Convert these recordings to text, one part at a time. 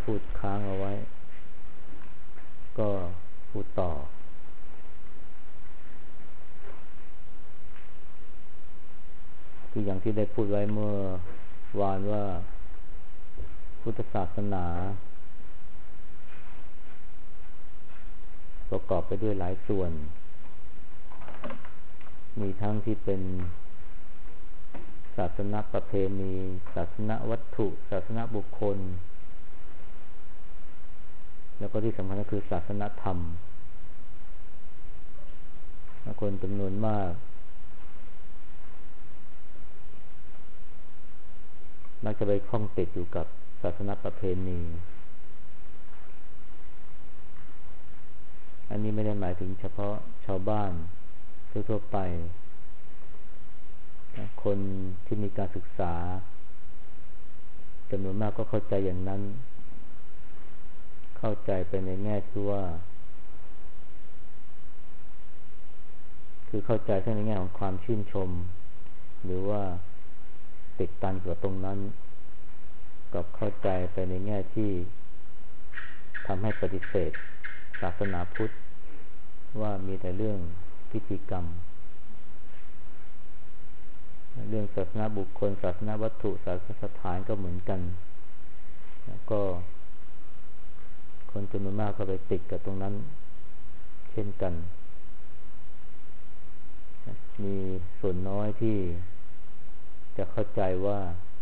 พูดค้างเอาไว้ก็พูดต่อคืออย่างที่ได้พูดไว้เมื่อวานว่าพุทธศาสนาประกอบไปด้วยหลายส่วนมีทั้งที่เป็นศาสนประเพณีศาสนวัตถุศาสนบุคคลแล้วก็ที่สำคัญก็คือศาสนธรรมคนจำนวนมากมักจะไปคล้องติดอยู่กับศาสนประเพณีอันนี้ไม่ได้หมายถึงเฉพาะชาวบ้านทั่วไปคนที่มีการศึกษาจำนวนมากก็เข้าใจอย่างนั้นเข้าใจไปในแง่ที่ว่าคือเข้าใจทั้งในแง่ของความชื่นชมหรือว่าติดตันกับตรงนั้นกับเข้าใจไปในแง่ที่ทำให้ปฏิเสธศาสนาพุทธว่ามีแต่เรื่องพิธีกรรมเรื่องศาสนาบุคคลศาสนาวัตถุศาสนสถานก็เหมือนกันก็คนจำนวนมากก็ไปติดกับตรงนั้นเช่นกันมีส่วนน้อยที่จะเข้าใจว่า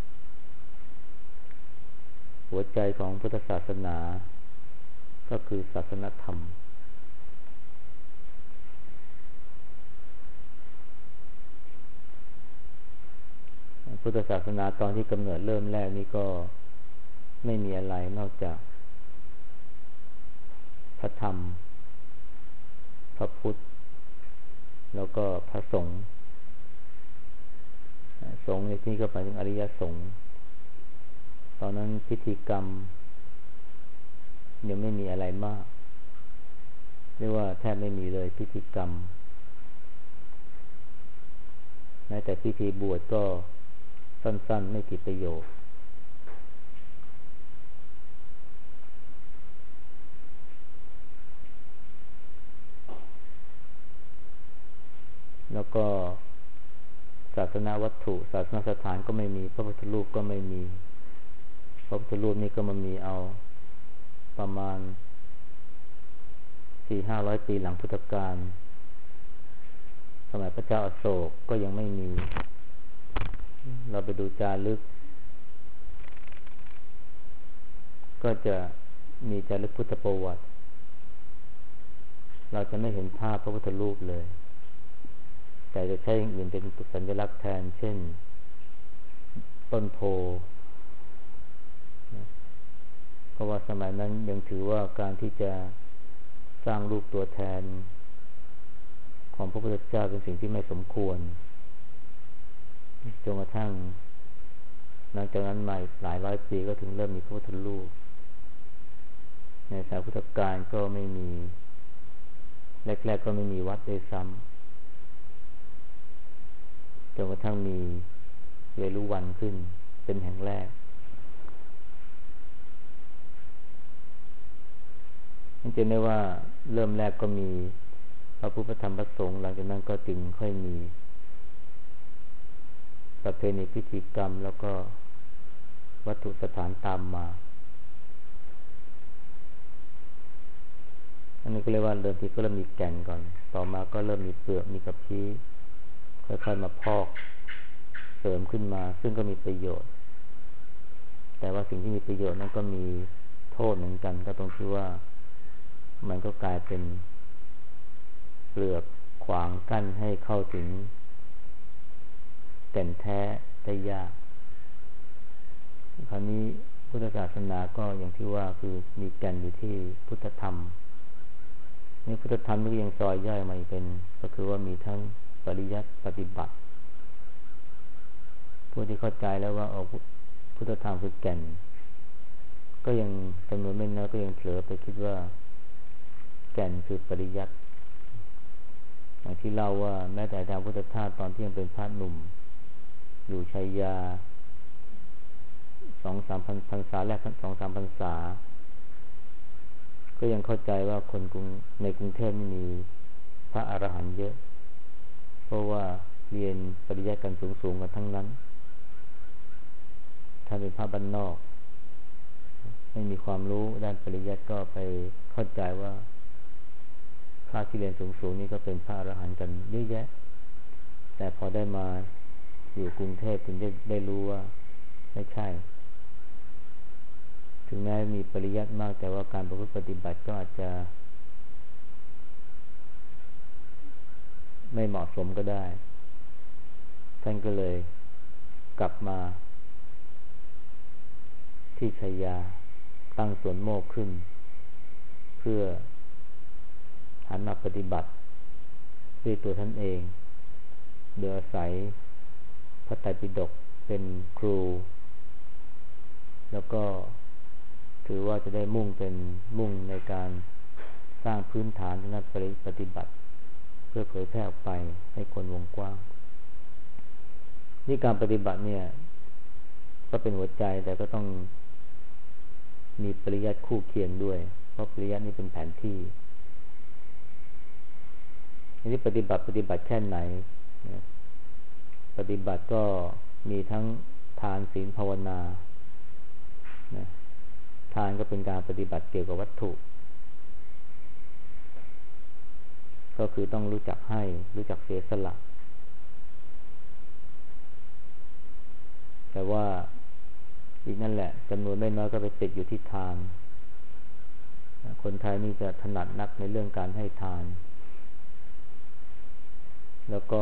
หัวใจของพุทธศาสนาก็คือศาสนธรรมพุทธศาสนาตอนที่กำเนิดเริ่มแรกนี่ก็ไม่มีอะไรนอกจากพระธรรมพระพุทธแล้วก็พระสงฆ์สงฆ์ในที่นี้ก็หมายถึงอริยสงฆ์ตอนนั้นพิธีกรรมยังไม่มีอะไรมากเรียกว่าแทบไม่มีเลยพิธีกรรมแม้แต่พิธีบวชก็สั้นๆไม่กี่ประโยคแล้วก็ศาสนาวัตถุศาสนสถานก็ไม่มีพระพุทธรูปก็ไม่มีพระพุทธรูปนี่ก็มามีเอาประมาณ 400-500 ปีหลังพุทธกาลสมัยพระเจ้าอโศกก็ยังไม่มีเราไปดูจารึกก็จะมีจารึกพุทธประวัติเราจะไม่เห็นภาพพระพุทธรูปเลยแต่จะใช้อย่างอื่นเป็นสัญลักษณ์แทนเช่นต้นโพเพราะว่าสมัยนั้นยังถือว่าการที่จะสร้างรูปตัวแทนของพระพุทธเจ้าเป็นสิ่งที่ไม่สมควรจนกระทั่งหลังจากนั้นมาหลายร้อยปีก็ถึงเริ่มมีพระพุทธรูปในสมัยพุทธกาลก็ไม่มีแรกๆก็ไม่มีวัดเลยซ้ำจนกระทั่งมีเวรุวันขึ้นเป็นแห่งแรกนั่นจะได้ว่าเริ่มแรกก็มีพระพุทธธรรมพระสงฆ์หลังจากนั้นก็จึงค่อยมีประเพณีพิธีกรรมแล้วก็วัตถุสถานตามมาอันนี้ก็เรียกว่าเริ่มที่ก็เริ่มมีแก่นก่อนต่อมาก็เริ่มมีเปลือกมีกระพี้ค่อยๆมาพอกเสริมขึ้นมาซึ่งก็มีประโยชน์แต่ว่าสิ่งที่มีประโยชน์นั้นก็มีโทษเหมือนกันก็ตรงที่ว่ามันก็กลายเป็นเปลือกขวางกั้นให้เข้าถึงแก่นแท้ได้ยากคราวนี้พุทธศาสนาก็อย่างที่ว่าคือมีแก่นอยู่ที่พุทธธรรมนี่พุทธธรรมนี่ยังซอยย่อยมาอีกเป็นก็คือว่ามีทั้งปริยัติปฏิบัติผู้ที่เข้าใจแล้วว่าพุทธธรรมคือแก่นก็ยังจำนวนไม่น้อยก็ยังเผลอไปคิดว่าแก่นคือปริยัติอย่างที่เล่าว่าแม้แต่ทางพุทธทาสตอนที่ยังเป็นพระหนุ่มอยู่ชัยยา 2-3 พรรษาแรก 2-3 พรรษาก็ยังเข้าใจว่าคนในกรุงเทพนี่มีพระอรหันต์เยอะเพราะว่าเรียนปริญญากันสูงๆกันทั้งนั้นถ้าเป็นพระบ้านนอกไม่มีความรู้ด้านปริยัติก็ไปเข้าใจว่าพระที่เรียนสูงๆนี่ก็เป็นพระอรหันต์กันเยอะแยะแต่พอได้มาอยู่กรุงเทพถึงได้รู้ว่าไม่ใช่ถึงแม้มีปริยัติมากแต่ว่าการประพฤติปฏิบัติก็อาจจะไม่เหมาะสมก็ได้ท่านก็เลยกลับมาที่ชัยยาตั้งสวนโมกข์ขึ้นเพื่อหันมาปฏิบัติด้วยตัวท่านเองโดยอาศัยพระไตรปิฎกเป็นครูแล้วก็ถือว่าจะได้มุ่งในการสร้างพื้นฐานทางด้านปฏิบัติเพื่อเผยแพร่ออกไปให้คนวงกว้างนี่การปฏิบัติเนี่ยก็เป็นหัวใจแต่ก็ต้องมีปริยัติคู่เคียงด้วยเพราะปริยัตินี่เป็นแผนที่นี่ปฏิบัติแค่ไหนปฏิบัติก็มีทั้งทานศีลภาวนาทานก็เป็นการปฏิบัติเกี่ยวกับวัตถุก็คือต้องรู้จักให้รู้จักเสียสละแต่ว่าอีกนั่นแหละจำนวนไม่น้อยก็ไปติดอยู่ที่ทานคนไทยนี่จะถนัดนักในเรื่องการให้ทานแล้วก็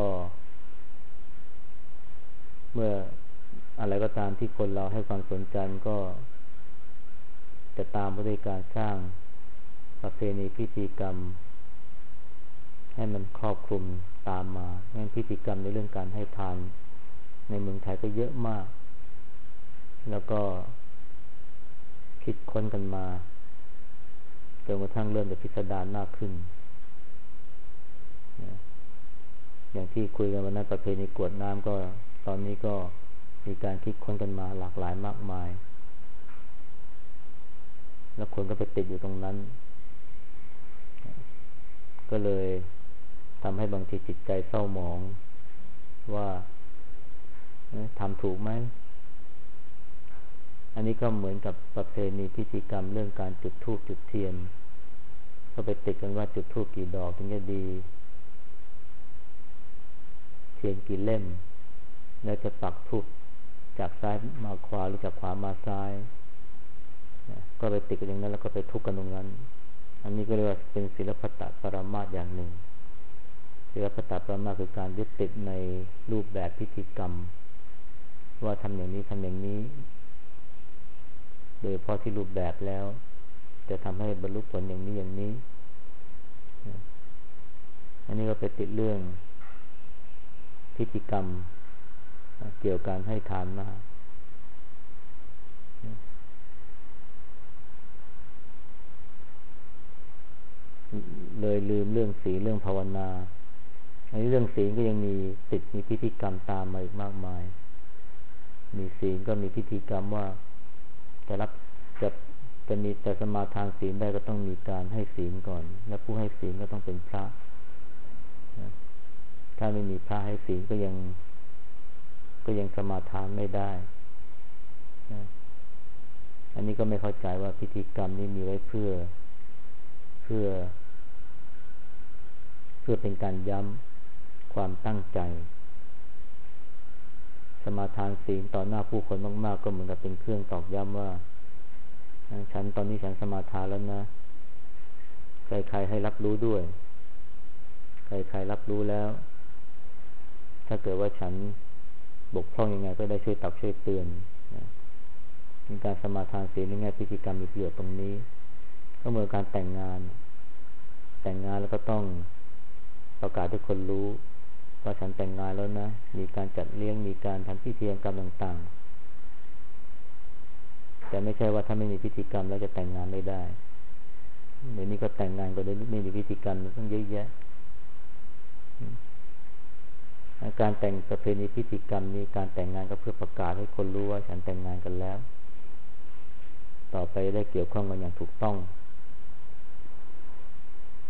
เมื่ออะไรก็ตามที่คนเราให้ความสนใจก็จะตามไปด้วยการสร้างประเพณีพิธีกรรมให้มันครอบคลุมตามมางั้นพิธีกรรมในเรื่องการให้ทานในเมืองไทยก็เยอะมากแล้วก็คิดค้นกันมาจนกระทั่งเริ่มจะพิสดารมากขึ้นอย่างที่คุยกันวันนั้นประเพณีกรวดน้ำก็ตอนนี้ก็มีการคิดค้นกันมาหลากหลายมากมายแล้วคนก็ไปติดอยู่ตรงนั้นก็เลยทำให้บางทีจิตใจเศร้าหมองว่าทำถูกไหมอันนี้ก็เหมือนกับประเพณีพิธีกรรมเรื่องการจุดธูปจุดเทียนก็ไปติดกันว่าจุดธูปกี่ดอกถึงจะดีเทียนกี่เล่มแล้วจะปักธูปจากซ้ายมาขวาหรือจากขวามาซ้ายก็ไปติดกันอย่างนั้นแล้วก็ไปทุกข์กันตรงนั้นอันนี้ก็เรียกว่าเป็นศิลปะปรมาสอย่างหนึ่งศิลปะปรมาสคือการยึดติดในรูปแบบพิธีกรรมว่าทำอย่างนี้ทำอย่างนี้โดยเฉพาะที่รูปแบบแล้วจะทำให้บรรลุผลอย่างนี้อย่างนี้อันนี้ก็ไปติดเรื่องพิธีกรรมเกี่ยวกับการให้ทานมากเลยลืมเรื่องศีลเรื่องภาวนาอันนี้เรื่องศีลก็ยังมีพิธีกรรมตามมาอีกมากมายมีศีลก็มีพิธีกรรมว่าจะมีแต่สมาทานศีลได้ก็ต้องมีการให้ศีลก่อนและผู้ให้ศีลก็ต้องเป็นพระถ้าไม่มีพระให้ศีลก็ยังสมาทานไม่ได้อันนี้ก็ไม่เข้าใจว่าพิธีกรรมนี้มีไว้เพื่อเป็นการย้ำความตั้งใจสมาทานศีลต่อหน้าผู้คนมากๆก็เหมือนกับเป็นเครื่องตอกย้ำว่าฉันตอนนี้ฉันสมาทานแล้วนะใครๆให้รับรู้ด้วยใครๆรับรู้แล้วถ้าเกิดว่าฉันบกพร่องยังไงก็ได้ช่วยตักช่วยเตือนมีการสมาทานศีลในแง่พิธีกรรมมีประโยชน์ตรงนี้ก็เหมือนการแต่งงานแล้วก็ต้องประกาศให้คนรู้ว่าฉันแต่งงานแล้วนะมีการจัดเลี้ยงมีการทำพิธีกรรมต่างๆแต่ไม่ใช่ว่าถ้าไม่มีพิธีกรรมแล้วจะแต่งงานไม่ได้เดี๋ยวนี้ก็แต่งงานก็โดยไม่มีพิธีกรรมมันต้องเยอะแยะการแต่งประเพณีพิธีกรรมนี้การแต่งงานก็เพื่อประกาศให้คนรู้ว่าฉันแต่งงานกันแล้วต่อไปได้เกี่ยวข้องกันอย่างถูกต้อง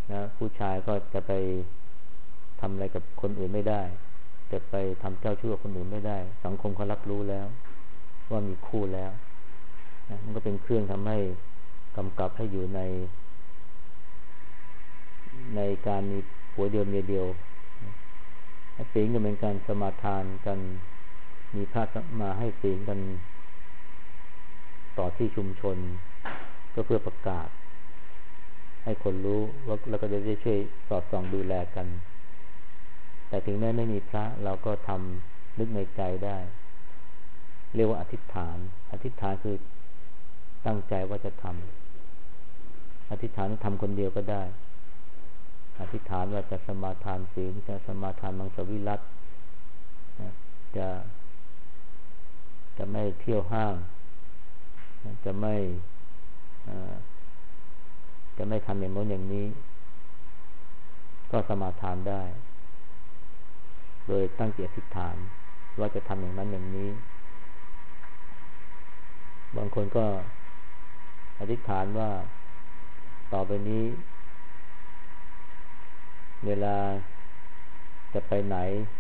นะผู้ชายก็จะไปทำอะไรกับคนอื่นไม่ได้จะไปทำเจ้าชู้กับคนอื่นไม่ได้สังคมเขารับรู้แล้วว่ามีคู่แล้วนะมันก็เป็นเครื่องทำให้กำกับให้อยู่ในการมีผัวเดียวเมียเดียวศีลก็เป็นการสมาทานกันมีพระมาให้ศีลกันต่อที่ชุมชนก็เพื่อประกาศให้คนรู้ว่าแล้วก็จะได้ช่วยสอดส่องดูแลกันแต่ถึงแม้ไม่มีพระเราก็ทำนึกในใจได้เรียกว่าอธิษฐานคือตั้งใจว่าจะทำอธิษฐานทำคนเดียวก็ได้อธิษฐานว่าจะสมาทานศีลจะสมาทานมังสวิรัติจะไม่เที่ยวห้างจะไม่ทำอย่างโน้นอย่างนี้ก็สมาทานได้โดยตั้งใจอธิษฐานว่าจะทำอย่างนั้นอย่างนี้บางคนก็อธิษฐานว่าต่อไปนี้เวลาจะไปไหน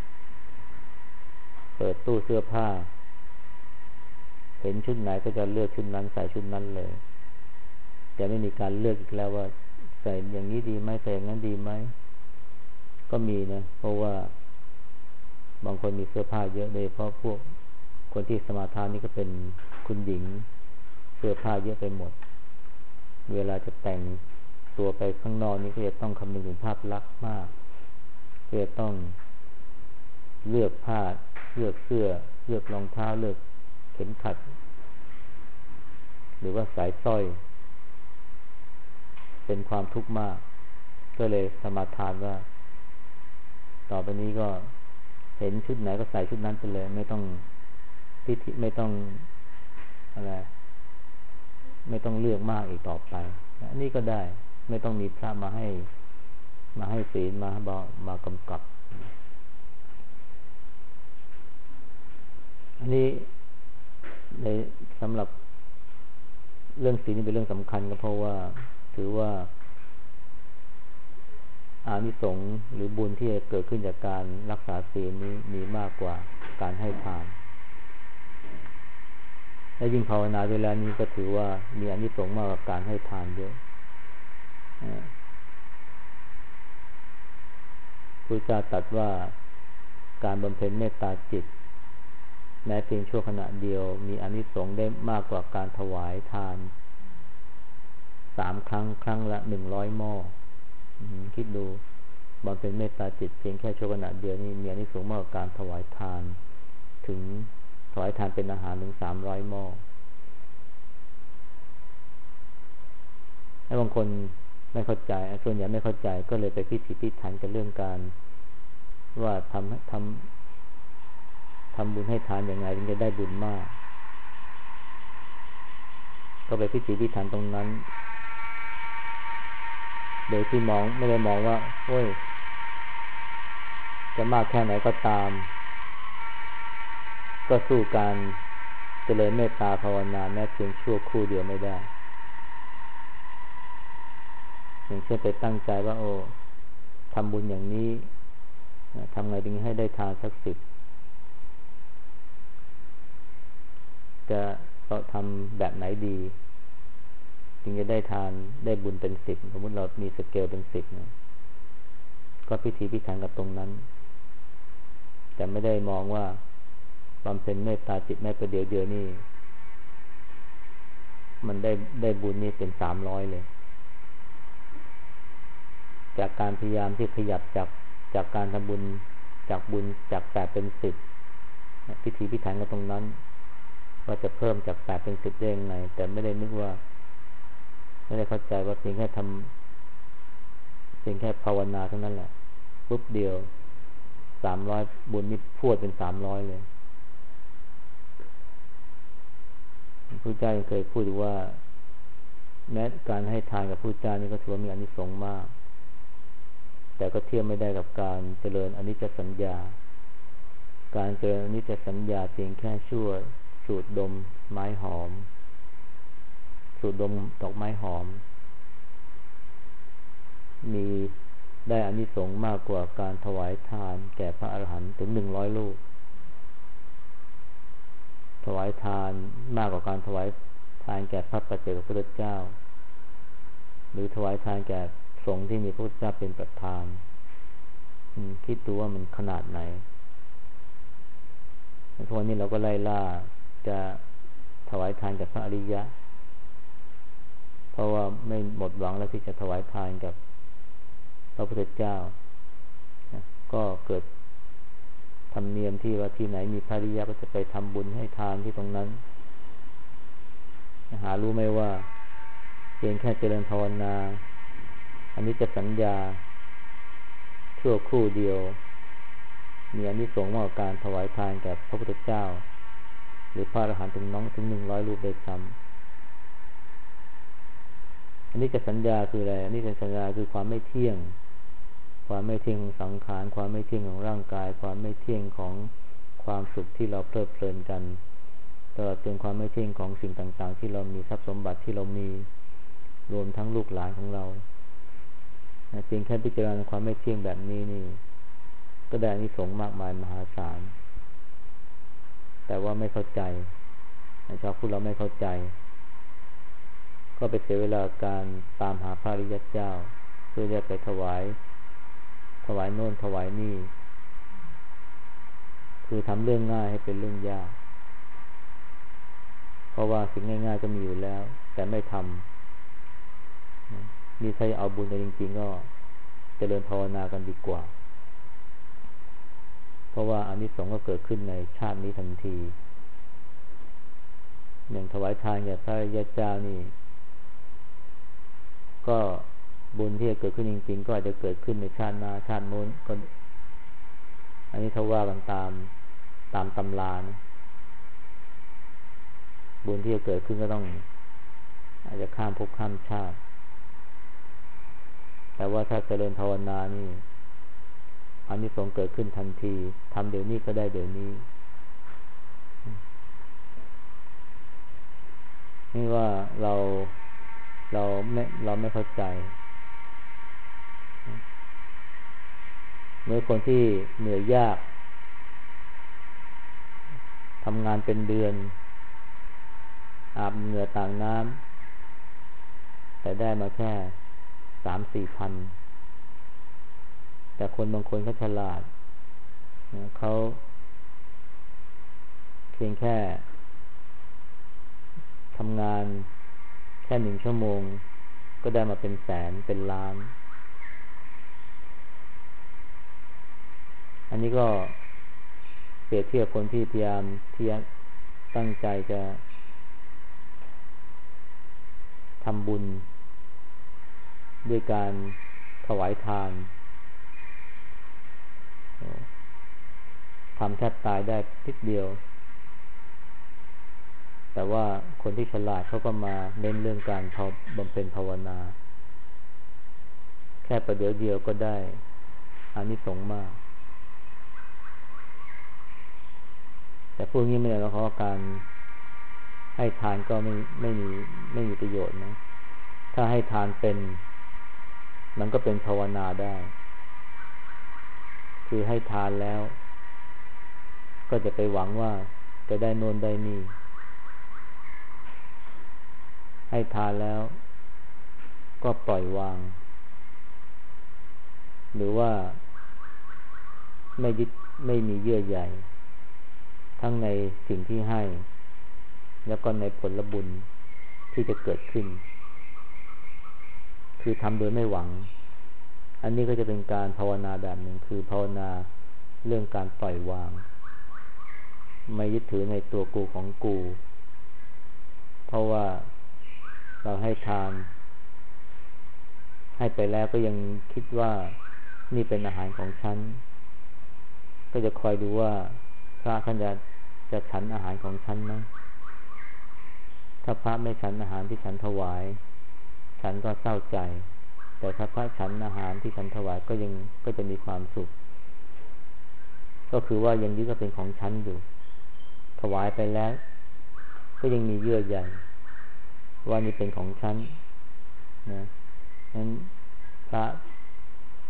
เปิดตู้เสื้อผ้าเห็นชุดไหนก็จะเลือกชุดนั้นใส่ชุดนั้นเลยจะไม่มีการเลือกอีกแล้วว่าใส่อย่างนี้ดีไหมใส่อย่างนั้นดีไหมก็มีนะเพราะว่าบางคนมีเสื้อผ้าเยอะเลยเพราะพวกคนที่สมาทานนี่ก็เป็นคุณหญิงเสื้อผ้าเยอะไปหมดเวลาจะแต่งตัวไปข้างนอกนี่ก็จะต้องคำนึงถึงภาพลักษณ์มากก็จะต้องเลือกผ้าเลือกเสื้อเลือกรองเท้าเลือกเข็มขัดหรือว่าสายสร้อยเป็นความทุกข์มากก็เลยสมาทานว่าต่อไปนี้ก็เห็นชุดไหนก็ใส่ชุดนั้นไปเลยไม่ต้องพิธีไม่ต้องอะไรไม่ต้องเลือกมากอีกต่อไปอันนี้ก็ได้ไม่ต้องมีพระมาให้ศีลมากำกับอันนี้ในสำหรับเรื่องศีลนี่เป็นเรื่องสำคัญก็เพราะว่าถือว่าอานิสงส์หรือบุญที่จะเกิดขึ้นจากการรักษาศีลนี้มีมากกว่าการให้ทานและยิ่งภาวนาเวลานี้ก็ถือว่ามีอานิสงส์มากกว่าการให้ทานเยอะพระเจ้าตรัสว่าการบำเพ็ญเมตตาจิตแม้เพียงชั่วขณะเดียวมีอานิสงส์ได้มากกว่าการถวายทาน3 ครั้งละ100 หม้อคิดดูบำเพ็ญเมตตาจิตเพียงแค่ชั่วขณะเดียวนี่มีอานิสงส์มากกว่าการถวายทานถึงถวายทานเป็นอาหารถึง300 หม้อให้บางคนไม่เข้าใจส่วนใหญ่ไม่เข้าใจก็เลยไปพิถีพิถันกับเรื่องการว่าทำบุญให้ทานอย่างไรถึงจะได้บุญมากก็ไปพิถีพิถันตรงนั้นโดยที่ไม่ได้มองว่าโอ้ยจะมากแค่ไหนก็ตามก็สู้การเจริญเมตตาภาวนาแม้เพียงชั่วครู่เดียวไม่ได้อย่างเช่นไปตั้งใจว่าทำบุญอย่างนี้ทำไงถึงให้ได้ทานสัก10จะทำแบบไหนดีจึงจะได้ทานได้บุญเป็น10สมมติเรามีสเกลเป็น10นะก็พิธีพิถันกับตรงนั้นแต่ไม่ได้มองว่าบำเพ็ญเมตตาจิตแม้ประเดี๋ยวเดียวนี่มันได้บุญนี่เป็น300เลยจากการพยายามที่ขยับจากการทำบุญจาก8เป็น10พิธีพิถันกับตรงนั้นว่าจะเพิ่มจาก8เป็น10ได้ยังไงแต่ไม่ได้นึกว่าไม่ได้เข้าใจว่าเพียงแค่ภาวนาเท่านั้นแหละปุ๊บเดียว300บุญนี่พรวดเป็น300เลยพระพุทธเจ้าเคยพูดว่าแม้การให้ทานกับพระพุทธเจ้านี่ก็ถือว่ามีอานิสงส์มากแต่ก็เทียบไม่ได้กับการเจริญอนิจจสัญญาการเจริญอนิจจสัญญาเพียงแค่ชั่วสูดดมไม้หอมสูดดมดอกไม้หอมมีได้อานิสงส์มากกว่าการถวายทานแก่พระอรหันต์ถึง100 รูปถวายทานมากกว่าการถวายทานแก่พระปัจเจกพุทธเจ้าหรือถวายทานแก่สงฆ์ที่มีพระพุทธเจ้าเป็นประธานคิดดูว่ามันขนาดไหนทุกวันนี้เราก็ไล่ล่าจะถวายทานกับพระอริยะเพราะว่าไม่หมดหวังแล้วที่จะถวายทานกับพระพุทธเจ้าก็เกิดธรรมเนียมที่ว่าที่ไหนมีพระอริยะก็จะไปทำบุญให้ทานที่ตรงนั้นหารู้ไหมว่าเพียงแค่เจริญภาวนาอันนี้จะสัญญาชั่วครู่เดียวมีอานิสงส์มากกว่าการถวายทานแก่พระพุทธเจ้าหรือพระอรหันต์ถึง100 รูปได้ซ้ำอันนี้จะสัญญาคืออะไรอันนี้จะสัญญาคือความไม่เที่ยงความไม่เที่ยงของสังขารความไม่เที่ยงของร่างกายความไม่เที่ยงของความสุขที่เราเพลิดเพลินกันตลอดจนความไม่เที่ยงของสิ่งต่างๆที่เรามีทรัพย์สมบัติที่เรามีรวมทั้งลูกหลานของเราเพียงแค่พิจารณาความไม่เที่ยงแบบนี้นี่ก็ได้อานิสงส์มากมายมหาศาลแต่ว่าไม่เข้าใจชาวพุทธเราไม่เข้าใจก็ไปเสียเวลาการตามหาพระอริยเจ้าเพื่อจะไปถวายโน่นถวายนี่คือทำเรื่องง่ายให้เป็นเรื่องยากเพราะว่าสิ่งง่ายๆก็มีอยู่แล้วแต่ไม่ทำนี่ถ้าจะเอาบุญกันจริงๆก็เจริญภาวนากันดีกว่าเพราะว่าอานิสงส์ก็เกิดขึ้นในชาตินี้ทันทีอย่างถวายทานแก่พระอริยเจ้านี่ก็บุญที่จะเกิดขึ้นจริงๆก็อาจจะเกิดขึ้นในชาติหน้าชาติโน้นก็อันนี้ถ้าว่ากันตามตำรานะบุญที่จะเกิดขึ้นก็ต้องอาจจะข้ามภพข้ามชาติแต่ว่าถ้าเจริญภาวนานี่อานิสงส์เกิดขึ้นทันทีทำเดี๋ยวนี้ก็ได้เดี๋ยวนี้นี่ว่าเราไม่เข้าใจเมื่อคนที่เหนื่อยยากทำงานเป็นเดือนอาบเหงื่อต่างน้ำแต่ได้มาแค่3-4 พันแต่คนบางคนเขาฉลาดเขาเพียงแค่ทำงานแค่1 ชั่วโมงก็ได้มาเป็นแสนเป็นล้านอันนี้ก็เปรียบเทียบคนที่พยายามที่ตั้งใจจะทำบุญด้วยการถวายทานทำแทบตายได้นิดเดียวแต่ว่าคนที่ฉลาดเขาก็มาเน้นเรื่องการบำเพ็ญภาวนาแค่ประเดี๋ยวเดียวก็ได้อานิสงส์มากแต่พวกนี้ไม่ได้หมายความว่าการให้ทานก็ไม่มีประโยชน์นะถ้าให้ทานเป็นมันก็เป็นภาวนาได้คือให้ทานแล้วก็จะไปหวังว่าจะได้โน่นได้นี่ให้ทานแล้วก็ปล่อยวางหรือว่าไม่ยึดไม่มีเยื่อใยทั้งในสิ่งที่ให้แล้วก็ในผลบุญที่จะเกิดขึ้นคือทำโดยไม่หวังอันนี้ก็จะเป็นการภาวนาแบบหนึ่งคือภาวนาเรื่องการปล่อยวางไม่ยึดถือในตัวกูของกูเพราะว่าเราให้ทานให้ไปแล้วก็ยังคิดว่านี่เป็นอาหารของฉันก็จะคอยดูว่าพระท่านจะฉันอาหารของฉันไหมถ้าพระไม่ฉันอาหารที่ฉันถวายฉันก็เศร้าใจแต่ถ้าพระฉันอาหารที่ฉันถวายก็จะมีความสุขก็คือว่ายังยึดว่าเป็นของฉันอยู่ถวายไปแล้วก็ยังมีเยื่อใยว่านี่เป็นของฉันนะนั้นพระ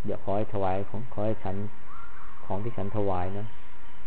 อย่าขอให้ถวายของขอให้ฉันของที่ฉันถวายนะ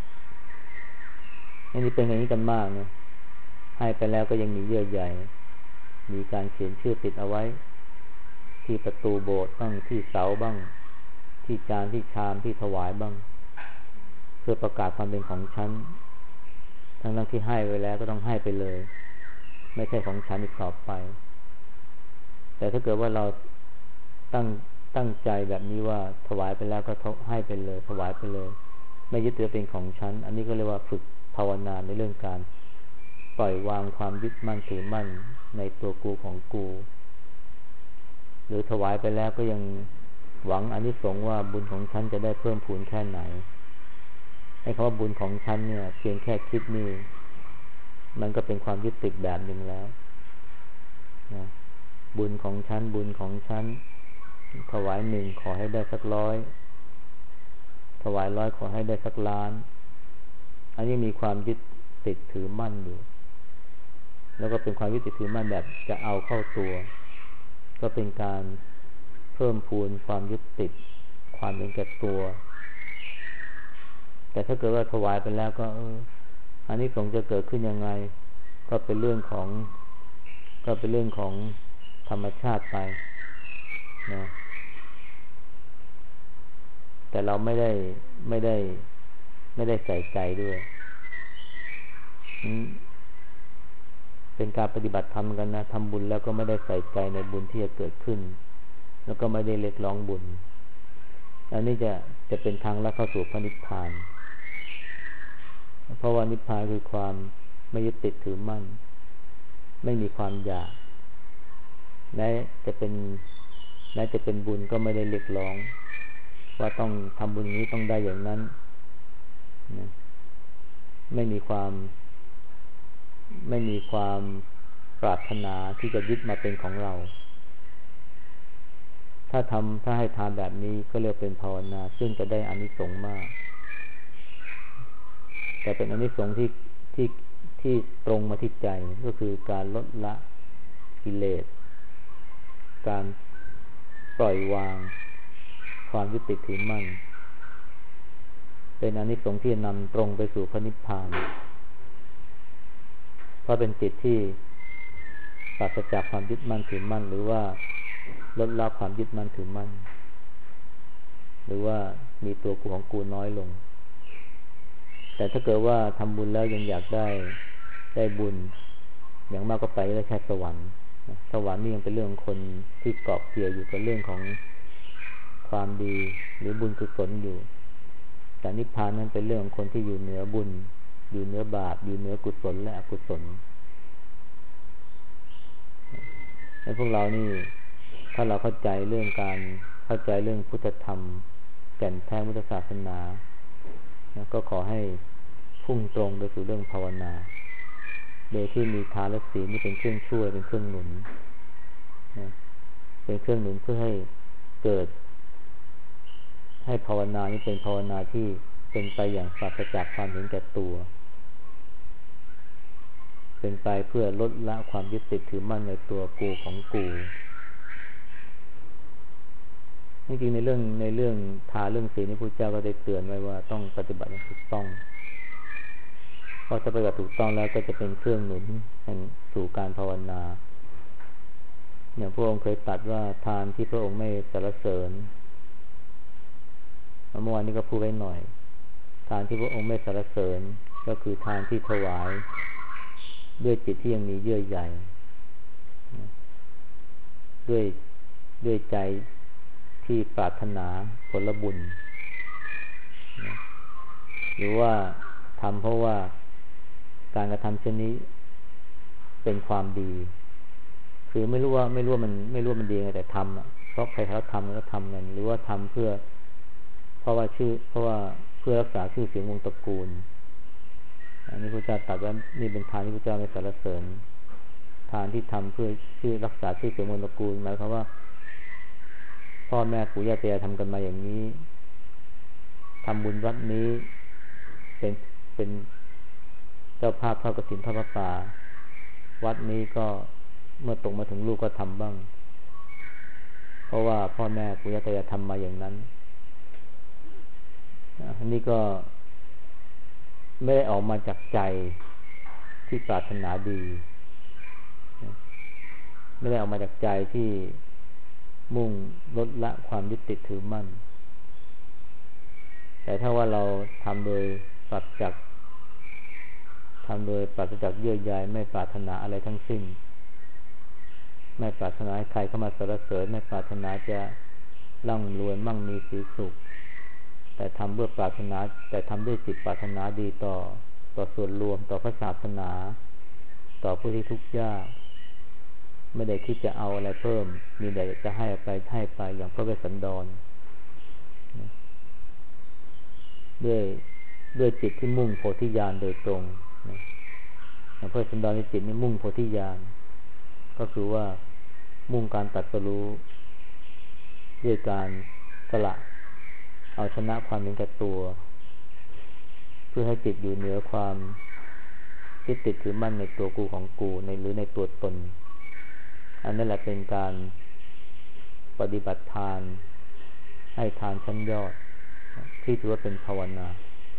อันนี้เป็นอย่างนี้กันมากนะให้ไปแล้วก็ยังมีเยื่อใยมีการเขียนชื่อติดเอาไว้ที่ประตูโบสถ์บ้างที่เสาบ้างที่จานที่ชามที่ถวายบ้างเพื่อประกาศความเป็นของฉันทั้งที่ให้ไว้แล้วก็ต้องให้ไปเลยไม่ใช่ของฉันอีกต่อไปแต่ถ้าเกิดว่าเราตั้งใจแบบนี้ว่าถวายไปแล้วก็ให้ไปเลยถวายไปเลยไม่ยึดถือเป็นของฉันอันนี้ก็เรียกว่าฝึกภาวนาในเรื่องการปล่อยวางความยึดมั่นถือมั่นในตัวกูของกูหรือถวายไปแล้วก็ยังหวังอานิสงส์ว่าบุญของฉันจะได้เพิ่มพูนแค่ไหนไอ้คำว่าบุญของฉันเนี่ยเพียงแค่คิดนี่มันก็เป็นความยึดติดแบบหนึ่งแล้วนะบุญของฉันบุญของฉันถวาย1ขอให้ได้สัก100ถวาย100ขอให้ได้สักล้านอันนี้มีความยึดติดถือมั่นอยู่แล้วก็เป็นความยึดติดถือมั่นแบบจะเอาเข้าตัวก็เป็นการเพิ่มพูนความยึดติดความเป็นแก่ตัวแต่ถ้าเกิดว่าถวายไปแล้วก็อันนี้สงจะเกิดขึ้นยังไงก็เป็นเรื่องของธรรมชาติไปนะแต่เราไม่ได้ใส่ใจด้วยเป็นการปฏิบัติธรรมกันนะทำบุญแล้วก็ไม่ได้ใส่ใจในบุญที่จะเกิดขึ้นแล้วก็ไม่ได้เรียกร้องบุญอันนี้จะเป็นทางลัดเข้าสู่พระนิพพานเพราะว่านิพพานคือความไม่ยึดติดถือมั่นไม่มีความอยากแม้จะเป็นบุญก็ไม่ได้เรียกร้องว่าต้องทำบุญนี้ต้องได้อย่างนั้นนะไม่มีความปรารถนาที่จะยึดมาเป็นของเราถ้าให้ทานแบบนี้ก็เรียกเป็นภาวนาซึ่งจะได้อานิสงส์มากแต่เป็นอานิสงส์ที่ตรงมาที่ใจก็คือการลดละกิเลสการปล่อยวางความยึดติดถือมั่นเป็นอานิสงส์ที่นำตรงไปสู่พระนิพพานเพราะเป็นจิตที่ปราศจากความยึดมั่นถือมั่นหรือว่าลดละความยึดมั่นถือมั่นหรือว่ามีตัวกูของกูน้อยลงแต่ถ้าเกิดว่าทำบุญแล้วยังอยากได้บุญอย่างมากก็ไปได้แค่สวรรค์สวรรค์นี่ยังเป็นเรื่องของคนที่เกาะเกี่ยวอยู่กับเรื่องของความดีหรือบุญกุศลอยู่แต่นิพพานนั้นเป็นเรื่องของคนที่อยู่เหนือบุญอยู่เหนือบาปอยู่เหนือกุศลและอกุศลให้พวกเรานี่ถ้าเราเข้าใจเรื่องพุทธธรรมแก่นแท้พุทธศาสนาก็ขอให้พุ่งตรงไปสู่เรื่องภาวนาโดยที่มีทานและศีลนี่เป็นเครื่องช่วยเป็นเครื่องหนุนเป็นเครื่องหนุนเพื่อให้เกิดให้ภาวนานี่เป็นภาวนาที่เป็นไปอย่างปราศจากความเห็นแก่ตัวเป็นไปเพื่อลดละความยึดติดถือมั่นในตัวกูของกูจริงๆในเรื่องทานเรื่องศีลนี่พระเจ้าก็ได้เตือนไว้ว่าต้องปฏิบัติอย่างถูกต้องเพราะถ้าปฏิบัติถูกต้องแล้วก็จะเป็นเครื่องหนุนแห่งสู่การภาวนาอย่างพระองค์เคยตรัสว่าทานที่พระองค์ไม่สรรเสริญเมื่อวานนี้ก็พูดไว้หน่อยทานที่พระองค์ไม่สรรเสริญก็คือทานที่ถวายด้วยจิตที่ยังมีเยื่อใยด้วยใจที่ปรารถนาผลบุญหรือว่าทำเพราะว่าการกระทำเช่นนี้เป็นความดีคือไม่รู้ว่ามันดีไงแต่ทำเพราะใครเขาทำก็ทำกันหรือว่าทำเพราะเพื่อรักษาชื่อเสียงวงตระกูลอันนี้พระเจ้าตรัสว่านี่เป็นทานที่พระเจ้าไม่สรรเสริญทานที่ทำเพื่อชื่อรักษาชื่อเสียงวงตระกูลหมายความว่าพ่อแม่ปู่ย่าตายายทำกันมาอย่างนี้ทำบุญวัดนี้เป็นเจ้าภาพทอดกฐินทอดผ้าป่าวัดนี้ก็เมื่อตกมาถึงลูกก็ทำบ้างเพราะว่าพ่อแม่ปู่ย่าตายายทำมาอย่างนั้นอันนี้ก็ไม่ได้ออกมาจากใจที่ปรารถนาดีไม่ได้ออกมาจากใจที่มุ่งลดละความยึดติดถือมั่นแต่ถ้าว่าเราทำโดยปราศจากเยื่อใยไม่ปรารถนาอะไรทั้งสิ้นไม่ปรารถนาให้ใครเข้ามาสรรเสริญไม่ปรารถนาจะร่ำรวยมั่งมีสีสุขแต่ทำด้วยจิตปรารถนาดีต่อส่วนรวมต่อพระศาสนาต่อผู้ที่ทุกข์ยากไม่ได้คิดจะเอาอะไรเพิ่มมีแต่จะให้ไปอย่างพระเวสสันดรด้วยจิตที่มุ่งโพธิญาณโดยตรงพระเวสสันดรในจิตนี้มุ่งโพธิญาณก็คือว่ามุ่งการตรัสรู้ด้วยการสละเอาชนะความเห็นแก่ตัวเพื่อให้จิตอยู่เหนือความที่ติดถือมั่นในตัวกูของกูหรือในตัวตนอันนั้นแหละเป็นการปฏิบัติทานให้ทานชั้นยอดที่ถือว่าเป็นภาวนา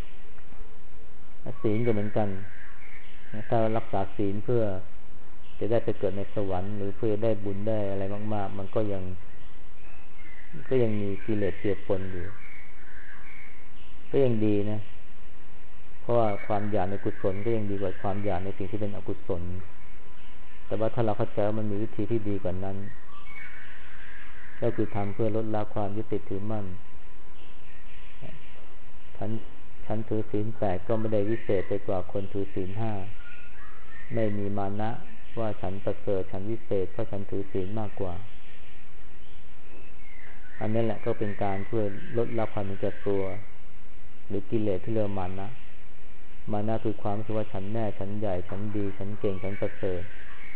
ศีลก็เหมือนกันถ้ารักษาศีลเพื่อจะได้ไปเกิดในสวรรค์หรือเพื่อได้บุญได้อะไรมากๆมันก็ยังมีกิเลสเจือปนอยู่ก็ยังดีนะเพราะว่าความอยากในกุศลก็ยังดีกว่าความอยากในสิ่งที่เป็นอกุศลแต่ว่าถ้าเราเข้าใจว่ามันมีวิธีที่ดีกว่านั้นก็คือทำเพื่อลดละความยึดติดถือมั่นฉันถือศีล 8ก็ไม่ได้วิเศษไปกว่าคนถือศีล 5ไม่มีมานะว่าฉันประเสริฐฉันวิเศษเพราะฉันถือศีลมากกว่าอันนี้แหละก็เป็นการช่วยลดละความเห็นแก่ตัวหรือกิเลสที่เรียกมานะคือความรู้สึกว่าฉันแน่ฉันใหญ่ฉันดีฉันเก่งฉันประเสริฐ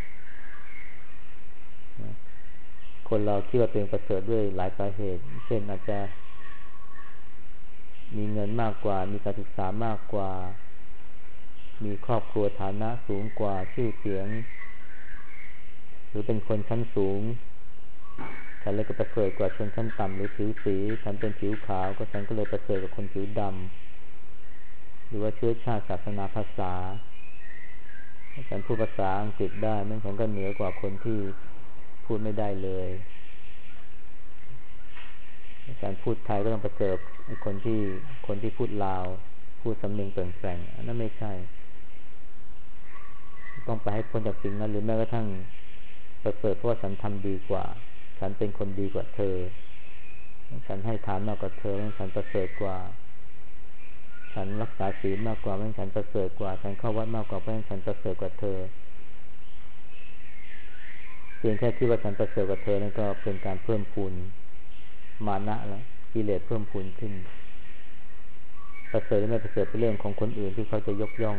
คนเราคิดว่าเป็นประเสริฐด้วยหลายสาเหตุเช่นอาจจะมีเงินมากกว่ามีการศึกษามากกว่ามีครอบครัวฐานะสูงกว่าชื่อเสียงหรือเป็นคนชั้นสูงฉันเลยก็ประเสริฐกว่าชนชั้นต่ำหรือผิวสีฉันเป็นผิวขาวก็ฉันก็เลยประเสริฐกว่าคนผิวดำหรือว่าเชื้อชาติศาสนาภาษาฉันพูดภาษาอังกฤษได้นั่นฉันก็เหนือกว่าคนที่พูดไม่ได้เลยฉันพูดไทยก็ต้องประเสริฐคนที่พูดลาวพูดสำเนียงแปลงๆนั่นไม่ใช่ต้องไปให้พ้นจากสิ่งนั้นหรือแม้กระทั่งประเสริฐเพราะว่าฉันทำดีกว่าฉันเป็นคนดีกว่าเธอฉันให้ทานมากกว่าเธอฉันประเสริฐกว่าฉันรักษาศีลมากกว่าฉันประเสริฐกว่าฉันเข้าวัดมากกว่าฉันประเสริฐกว่าเธอเพียงแค่คิดว่าฉันประเสริฐกว่าเธอนั่นก็เป็นการเพิ่มพูนมานะแล้วกิเลสเพิ่มพูนขึ้นประเสริฐหรือไม่ประเสริฐเป็นเรื่องของคนอื่นที่เขาจะยกย่อง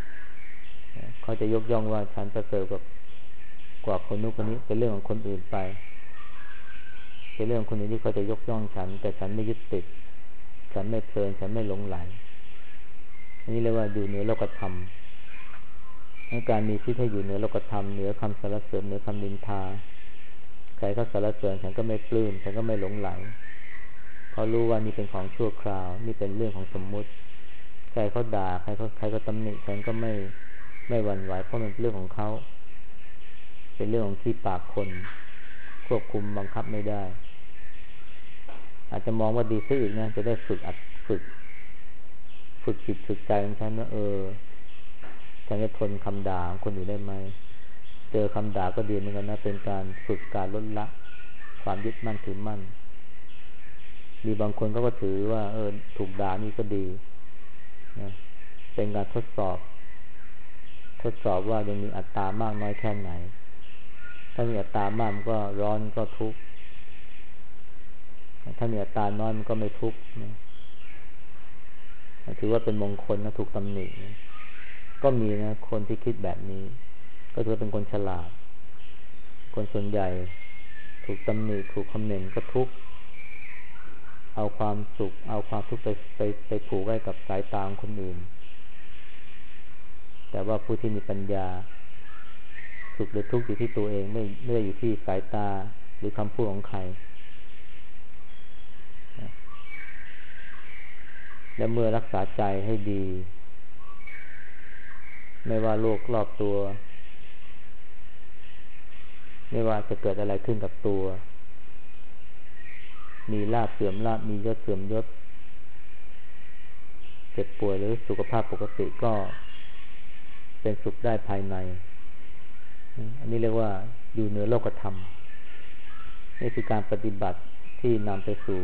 ว่าฉันประเสริฐกว่าคนนู้นคนนี้เป็นเรื่องของคนอื่นไปเป็นเรื่องของคนอื่นที่เขาจะยกย่องฉันแต่ฉันไม่ยึดติดฉันไม่เพลินฉันไม่หลงไหลอันนี้เรียกว่าอยู่เหนือโลกธรรมการมีชีวิตให้อยู่เหนือโลกธรรมเหนือคำสรรเสริญเหนือคำนินทาใครเขาสรรเสริญฉันก็ไม่ปลื้มฉันก็ไม่หลงไหลเพราะรู้ว่านี่เป็นของชั่วคราวนี่เป็นเรื่องของสมมุติใครเขาด่าใครเขาตำหนิฉันก็ไม่หวั่นไหวเพราะมันเป็นเรื่องของเขาเป็นเรื่องของขี้ปากคนควบคุมบังคับไม่ได้อาจจะมองว่าดีซะอีกนะจะได้ฝึกจิตฝึกใจของฉันว่าฉันจะทนคำด่าของคนอื่นได้ไหมเจอคำด่าก็ดีเหมือนกันนะเป็นการฝึกการลดละความยึดมั่นถือมั่นมีบางคนก็ถือว่าถูกด่านี่ก็ดีนะเป็นการทดสอบว่ายังมีอัตตามากน้อยแค่ไหนถ้ามีอัตตามากมันก็ร้อนก็ทุกข์ถ้ามีอัตตาน้อยมันก็ไม่ทุกข์นะถือว่าเป็นมงคลนะถูกตำหนิก็มีนะคนที่คิดแบบนี้ก็ถือว่าเป็นคนฉลาดคนส่วนใหญ่ถูกตำหนิถูกคอมเมนต์ก็ทุกข์เอาความสุขเอาความทุกข์ไปผูกไว้กับสายตาของคนอื่นแต่ว่าผู้ที่มีปัญญาสุขหรือทุกข์อยู่ที่ตัวเองไม่ได้อยู่ที่สายตาหรือคำพูดของใครและเมื่อรักษาใจให้ดีไม่ว่าโลกรอบตัวไม่ว่าจะเกิดอะไรขึ้นกับตัวมีลาภเสื่อมลาภมียศเสื่อมยศเจ็บป่วยหรือสุขภาพปกติก็เป็นสุขได้ภายในอันนี้เรียกว่าอยู่เหนือโลกธรรมนี่คือการปฏิบัติที่นำไปสู่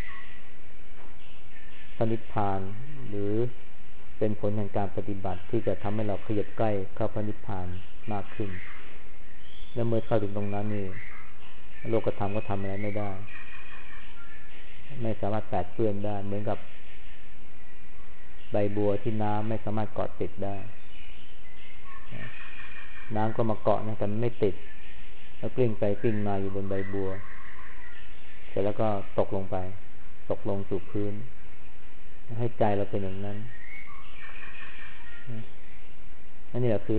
พระนิพพานหรือเป็นผลแห่งการปฏิบัติที่จะทำให้เราขยับใกล้เข้าพระนิพพานมากขึ้นและเมื่อเข้าถึงตรงนั้นนี่โลกธรรมก็ทำอะไรไม่ได้ไม่สามารถแปดเปื้อนได้เหมือนกับใบบัวที่น้ำไม่สามารถเกาะติดได้น้ำก็มาเกาะนะแต่มันไม่ติดแล้วกลิ้งไปกลิ้งมาอยู่บนใบบัวเสร็จแล้วก็ตกลงไปตกลงสู่พื้นให้ใจเราเป็นอย่างนั้นนั่นนี่แหละคือ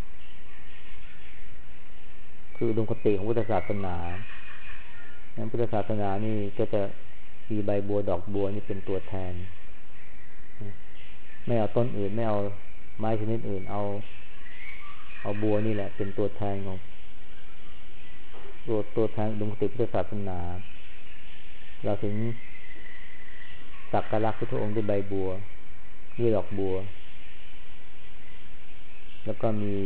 อุดมคติของพุทธศาสนาพุทธศาสนานี่ก็จะมีใบบัวดอกบัวนี่เป็นตัวแทนไม่เอาต้นอื่นไม่เอาไม้ชนิดอื่นเอาบัวนี่แหละเป็นตัวแทนของตัวแทนอุดมคติพุทธศาสนาเราถึงสักการะพระองค์ด้วยใบบัวด้วยดอกบัวแล้วก็มี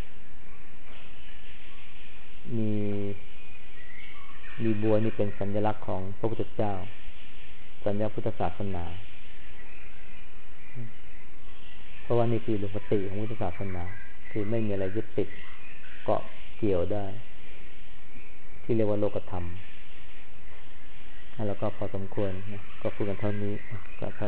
บัวนี่เป็นสัญลักษณ์ของพระพุทธเจ้าสัญลักษณ์พุทธศาสนาเพราะว่านี่คืออุดมคติของพุทธศาสนาคือไม่มีอะไรยึดติดเกาะเกี่ยวได้ที่เรียกว่าโลกธรรมแล้วก็พอสมควรนะก็พูดกันเท่านี้ก็